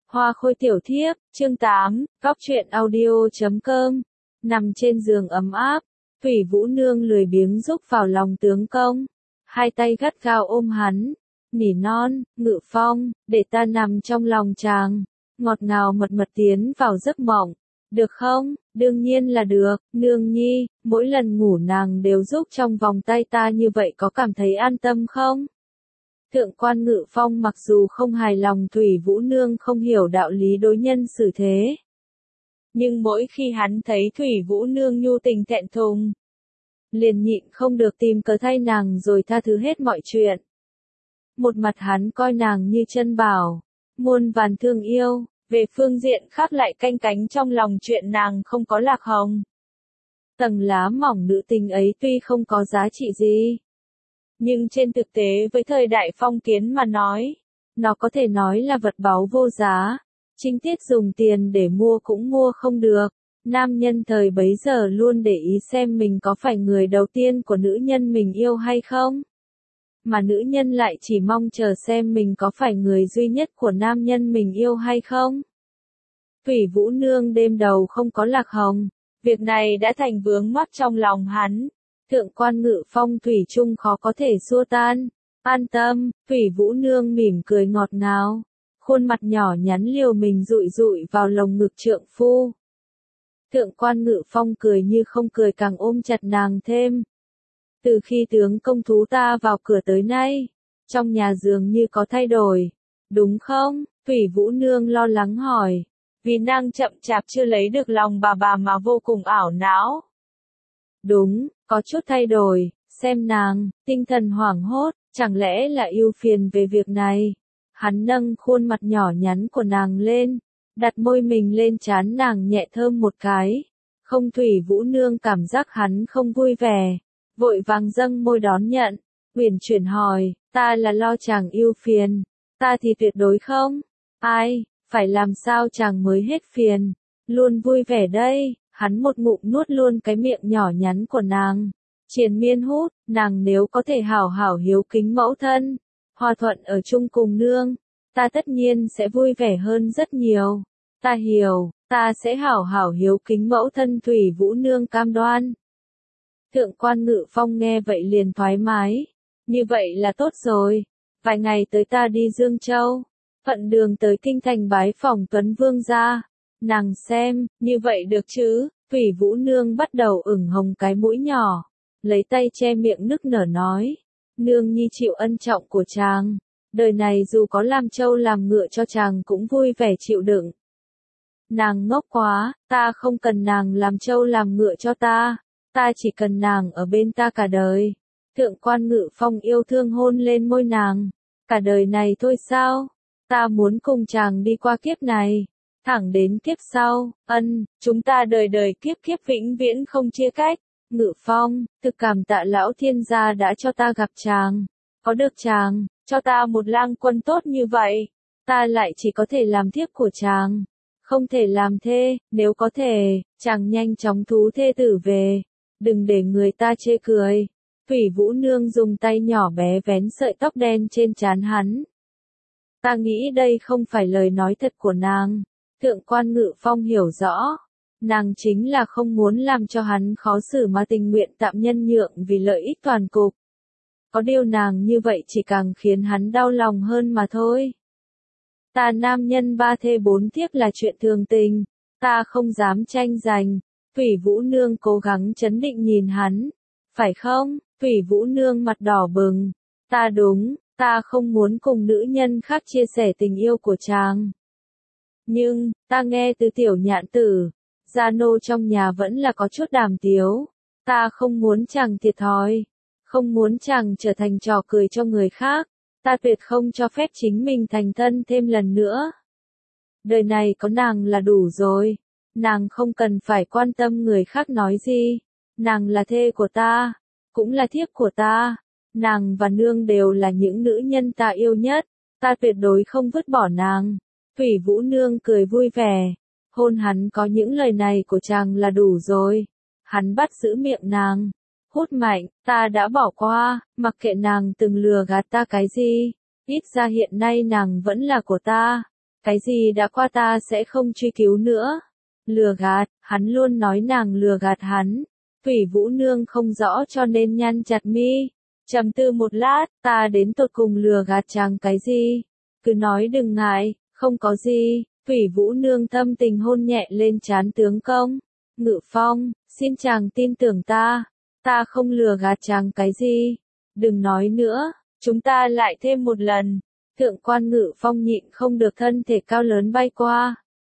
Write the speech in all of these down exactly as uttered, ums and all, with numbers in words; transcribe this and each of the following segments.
Hoa khôi tiểu thiếp, chương tám, góc truyện audio chấm com. Nằm trên giường ấm áp, Thủy Vũ Nương lười biếng rúc vào lòng tướng công. Hai tay gắt gao ôm hắn, nỉ non, Ngự Phong, để ta nằm trong lòng chàng. Ngọt ngào mật mật tiến vào giấc mộng. Được không? Đương nhiên là được, Nương nhi, mỗi lần ngủ nàng đều rúc trong vòng tay ta như vậy có cảm thấy an tâm không? Thượng quan Ngự Phong mặc dù không hài lòng Thủy Vũ Nương không hiểu đạo lý đối nhân xử thế. Nhưng mỗi khi hắn thấy Thủy Vũ Nương nhu tình thẹn thùng, liền nhịn không được tìm cớ thay nàng rồi tha thứ hết mọi chuyện. Một mặt hắn coi nàng như chân bảo, muôn vàn thương yêu, về phương diện khác lại canh cánh trong lòng chuyện nàng không có lạc hồng. Tầng lá mỏng nữ tình ấy tuy không có giá trị gì, nhưng trên thực tế với thời đại phong kiến mà nói, nó có thể nói là vật báu vô giá, chính tiết dùng tiền để mua cũng mua không được. Nam nhân thời bấy giờ luôn để ý xem mình có phải người đầu tiên của nữ nhân mình yêu hay không, mà nữ nhân lại chỉ mong chờ xem mình có phải người duy nhất của nam nhân mình yêu hay không. Thủy Vũ Nương đêm đầu không có lạc hồng, việc này đã thành vướng mắc trong lòng hắn. Thượng quan Ngự Phong thủy chung khó có thể xua tan. An tâm, Thủy Vũ Nương mỉm cười ngọt ngào, khuôn mặt nhỏ nhắn liều mình dụi dụi vào lồng ngực trượng phu. Thượng quan Ngự Phong cười như không cười càng ôm chặt nàng thêm. Từ khi tướng công thú ta vào cửa tới nay, trong nhà dường như có thay đổi, đúng không? Thủy Vũ Nương lo lắng hỏi, vì nàng chậm chạp chưa lấy được lòng bà bà mà vô cùng ảo não. Đúng, có chút thay đổi, xem nàng, tinh thần hoảng hốt, chẳng lẽ là ưu phiền về việc này. Hắn nâng khuôn mặt nhỏ nhắn của nàng lên, đặt môi mình lên trán nàng nhẹ thơm một cái. Không, Thủy Vũ Nương cảm giác hắn không vui vẻ, vội vàng dâng môi đón nhận, uyển chuyển hỏi, ta là lo chàng ưu phiền, ta thì tuyệt đối không. Ai, phải làm sao chàng mới hết phiền, luôn vui vẻ đây. Hắn một ngụm nuốt luôn cái miệng nhỏ nhắn của nàng, triền miên hút, nàng nếu có thể hảo hảo hiếu kính mẫu thân, hòa thuận ở chung cùng nương, ta tất nhiên sẽ vui vẻ hơn rất nhiều. Ta hiểu, ta sẽ hảo hảo hiếu kính mẫu thân. Thủy Vũ Nương cam đoan. Thượng quan Ngự Phong nghe vậy liền thoải mái, như vậy là tốt rồi, vài ngày tới ta đi Dương Châu, thuận đường tới kinh thành bái phỏng Tuấn Vương gia. Nàng xem, như vậy được chứ? Thủy Vũ Nương bắt đầu ửng hồng cái mũi nhỏ, lấy tay che miệng nức nở nói, nương nhi chịu ân trọng của chàng, đời này dù có làm trâu làm ngựa cho chàng cũng vui vẻ chịu đựng. Nàng ngốc quá, ta không cần nàng làm trâu làm ngựa cho ta, ta chỉ cần nàng ở bên ta cả đời. Thượng quan Ngự Phong yêu thương hôn lên môi nàng, cả đời này thôi sao? Ta muốn cùng chàng đi qua kiếp này, thẳng đến kiếp sau, ân, chúng ta đời đời kiếp kiếp vĩnh viễn không chia cách. Ngự Phong, thực cảm tạ lão thiên gia đã cho ta gặp chàng, có được chàng, cho ta một lang quân tốt như vậy, ta lại chỉ có thể làm thiếp của chàng, không thể làm thê. Nếu có thể, chàng nhanh chóng thú thê tử về, đừng để người ta chê cười. Thủy Vũ Nương dùng tay nhỏ bé vén sợi tóc đen trên trán hắn. Ta nghĩ đây không phải lời nói thật của nàng. Thượng quan Ngự Phong hiểu rõ, nàng chính là không muốn làm cho hắn khó xử mà tình nguyện tạm nhân nhượng vì lợi ích toàn cục. Có điều nàng như vậy chỉ càng khiến hắn đau lòng hơn mà thôi. Ta nam nhân ba thê bốn thiếp là chuyện thường tình, ta không dám tranh giành. Thủy Vũ Nương cố gắng trấn định nhìn hắn, phải không? Thủy Vũ Nương mặt đỏ bừng, ta đúng, ta không muốn cùng nữ nhân khác chia sẻ tình yêu của chàng. Nhưng, ta nghe từ tiểu nhạn tử, gia nô trong nhà vẫn là có chút đàm tiếu, ta không muốn chàng thiệt thòi, không muốn chàng trở thành trò cười cho người khác, ta tuyệt không cho phép chính mình thành thân thêm lần nữa. Đời này có nàng là đủ rồi, nàng không cần phải quan tâm người khác nói gì, nàng là thê của ta, cũng là thiếp của ta, nàng và nương đều là những nữ nhân ta yêu nhất, ta tuyệt đối không vứt bỏ nàng. Thủy Vũ Nương cười vui vẻ, hôn hắn có những lời này của chàng là đủ rồi. Hắn bắt giữ miệng nàng, hút mạnh, ta đã bỏ qua, mặc kệ nàng từng lừa gạt ta cái gì, ít ra hiện nay nàng vẫn là của ta. Cái gì đã qua ta sẽ không truy cứu nữa. Lừa gạt, hắn luôn nói nàng lừa gạt hắn. Thủy Vũ Nương không rõ cho nên nhăn chặt mi. Trầm tư một lát, ta đến tột cùng lừa gạt chàng cái gì? Cứ nói đừng ngại, không có gì. Thủy Vũ Nương thâm tình hôn nhẹ lên trán tướng công. Ngự Phong, xin chàng tin tưởng ta. Ta không lừa gạt chàng cái gì. Đừng nói nữa, chúng ta lại thêm một lần. Thượng quan Ngự Phong nhịn không được thân thể cao lớn bay qua.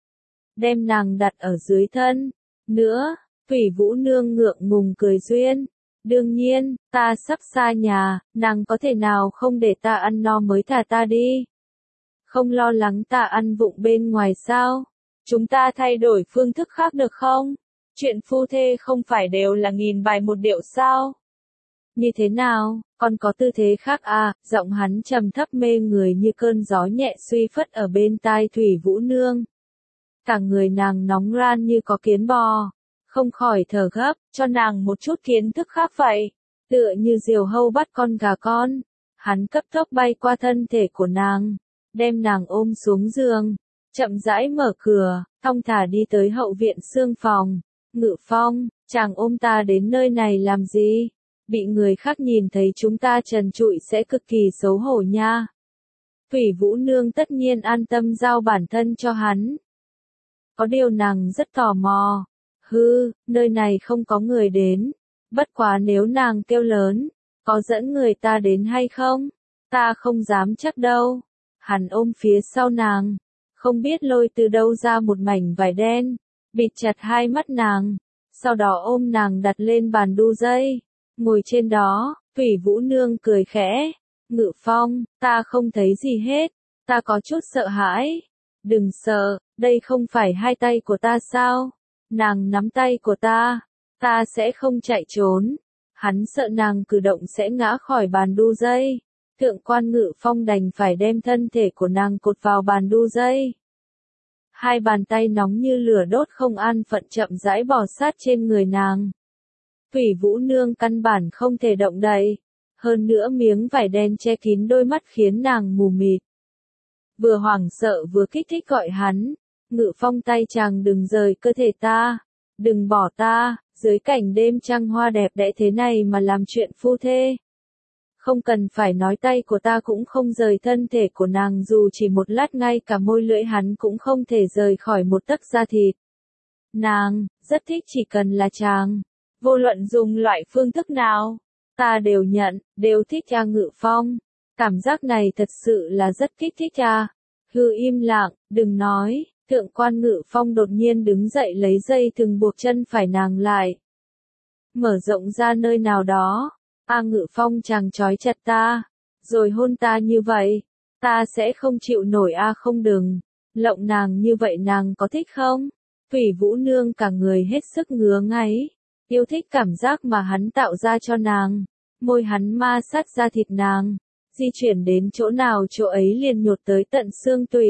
Đem nàng đặt ở dưới thân. Nữa, Thủy Vũ Nương ngượng ngùng cười duyên. Đương nhiên, ta sắp xa nhà, nàng có thể nào không để ta ăn no mới thả ta đi. Không lo lắng ta ăn vụng bên ngoài sao? Chúng ta thay đổi phương thức khác được không? Chuyện phu thê không phải đều là nghìn bài một điệu sao? Như thế nào, còn có tư thế khác à? Giọng hắn trầm thấp mê người như cơn gió nhẹ suy phất ở bên tai Thủy Vũ Nương. Cả người nàng nóng ran như có kiến bò, không khỏi thở gấp, cho nàng một chút kiến thức khác vậy. Tựa như diều hâu bắt con gà con, hắn cấp tốc bay qua thân thể của nàng, đem nàng ôm xuống giường, chậm rãi mở cửa, thong thả đi tới hậu viện xương phòng. Ngự Phong, chàng ôm ta đến nơi này làm gì? Bị người khác nhìn thấy chúng ta trần trụi sẽ cực kỳ xấu hổ nha. Thủy Vũ Nương tất nhiên an tâm giao bản thân cho hắn. Có điều nàng rất tò mò. Hư, nơi này không có người đến. Bất quá nếu nàng kêu lớn, có dẫn người ta đến hay không? Ta không dám chắc đâu. Hắn ôm phía sau nàng, không biết lôi từ đâu ra một mảnh vải đen, bịt chặt hai mắt nàng, sau đó ôm nàng đặt lên bàn đu dây, ngồi trên đó. Thủy Vũ Nương cười khẽ. Ngự Phong, ta không thấy gì hết, ta có chút sợ hãi. Đừng sợ, đây không phải hai tay của ta sao? Nàng nắm tay của ta, ta sẽ không chạy trốn. Hắn sợ nàng cử động sẽ ngã khỏi bàn đu dây. Thượng quan Ngự Phong đành phải đem thân thể của nàng cột vào bàn đu dây. Hai bàn tay nóng như lửa đốt không an phận chậm rãi bò sát trên người nàng. Thủy Vũ Nương căn bản không thể động đậy. Hơn nữa miếng vải đen che kín đôi mắt khiến nàng mù mịt. Vừa hoảng sợ vừa kích thích gọi hắn. Ngự Phong, tay chàng đừng rời cơ thể ta. Đừng bỏ ta, dưới cảnh đêm trăng hoa đẹp đẽ thế này mà làm chuyện phu thê. Không cần phải nói, tay của ta cũng không rời thân thể của nàng, dù chỉ một lát, ngay cả môi lưỡi hắn cũng không thể rời khỏi một tấc da thịt. Nàng, rất thích chỉ cần là chàng. Vô luận dùng loại phương thức nào, ta đều nhận, đều thích cha. Ngự Phong, cảm giác này thật sự là rất kích thích cha. Hư, im lặng, đừng nói. Thượng quan Ngự Phong đột nhiên đứng dậy lấy dây thừng buộc chân phải nàng lại. Mở rộng ra nơi nào đó. A Ngự Phong, chàng trói chặt ta, rồi hôn ta như vậy, ta sẽ không chịu nổi. A không, đừng, lộng nàng như vậy nàng có thích không? Thủy Vũ Nương cả người hết sức ngứa ngáy, yêu thích cảm giác mà hắn tạo ra cho nàng, môi hắn ma sát da thịt nàng, di chuyển đến chỗ nào chỗ ấy liền nhột tới tận xương tủy.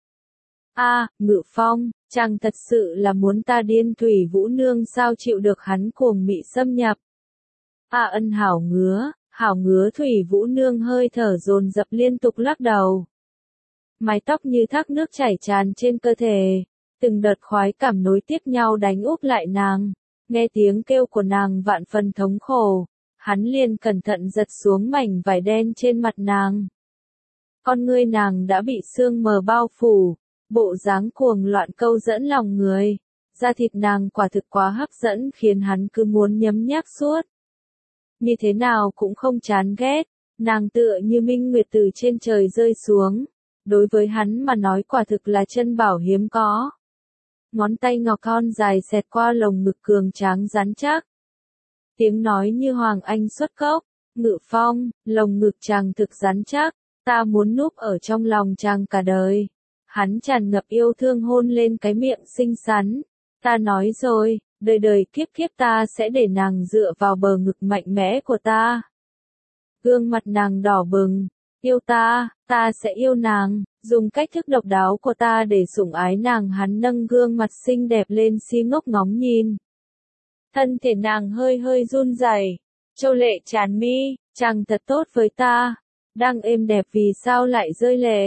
A, Ngự Phong, chàng thật sự là muốn ta điên. Thủy Vũ Nương sao chịu được hắn cuồng mị xâm nhập. A ân, hảo ngứa, hảo ngứa. Thủy Vũ Nương hơi thở dồn dập liên tục lắc đầu. Mái tóc như thác nước chảy tràn trên cơ thể, từng đợt khoái cảm nối tiếp nhau đánh úp lại nàng. Nghe tiếng kêu của nàng vạn phần thống khổ, hắn liền cẩn thận giật xuống mảnh vải đen trên mặt nàng. Con ngươi nàng đã bị sương mờ bao phủ, bộ dáng cuồng loạn câu dẫn lòng người. Da thịt nàng quả thực quá hấp dẫn khiến hắn cứ muốn nhấm nháp suốt. Như thế nào cũng không chán ghét, nàng tựa như minh nguyệt từ trên trời rơi xuống. Đối với hắn mà nói quả thực là chân bảo hiếm có. Ngón tay ngọc thon dài xẹt qua lồng ngực cường tráng rắn chắc. Tiếng nói như hoàng anh xuất cốc. Ngự Phong, lồng ngực chàng thực rắn chắc, ta muốn núp ở trong lòng chàng cả đời. Hắn tràn ngập yêu thương hôn lên cái miệng xinh xắn. Ta nói rồi, đời đời kiếp kiếp ta sẽ để nàng dựa vào bờ ngực mạnh mẽ của ta. Gương mặt nàng đỏ bừng. Yêu ta, ta sẽ yêu nàng, dùng cách thức độc đáo của ta để sủng ái nàng. Hắn nâng gương mặt xinh đẹp lên si ngốc ngóng nhìn. Thân thể nàng hơi hơi run rẩy, châu lệ tràn mi, chàng thật tốt với ta. Đang êm đẹp vì sao lại rơi lệ,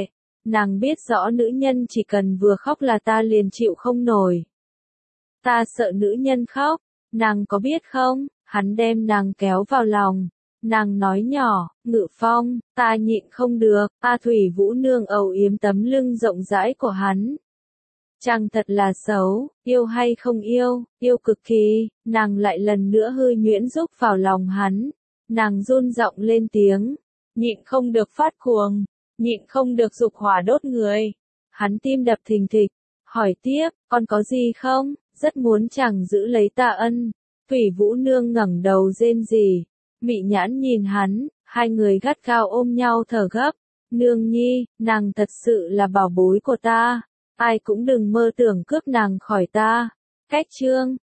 Nàng biết rõ nữ nhân chỉ cần vừa khóc là ta liền chịu không nổi. Ta sợ nữ nhân khóc, nàng có biết không? Hắn đem nàng kéo vào lòng. Nàng nói nhỏ, Ngự Phong, ta nhịn không được. A Thủy Vũ Nương âu yếm tấm lưng rộng rãi của hắn. Chàng thật là xấu, yêu hay không yêu, yêu cực kỳ. Nàng lại lần nữa hư nhuyễn rúc vào lòng hắn. Nàng run giọng lên tiếng, nhịn không được phát cuồng, nhịn không được dục hỏa đốt người. Hắn tim đập thình thịch, hỏi tiếp, con có gì không? Rất muốn chàng giữ lấy ta ân. Thủy Vũ Nương ngẩng đầu rên rỉ, mị nhãn nhìn hắn, hai người gắt gao ôm nhau thở gấp. Nương nhi, nàng thật sự là bảo bối của ta, ai cũng đừng mơ tưởng cướp nàng khỏi ta. Cách chương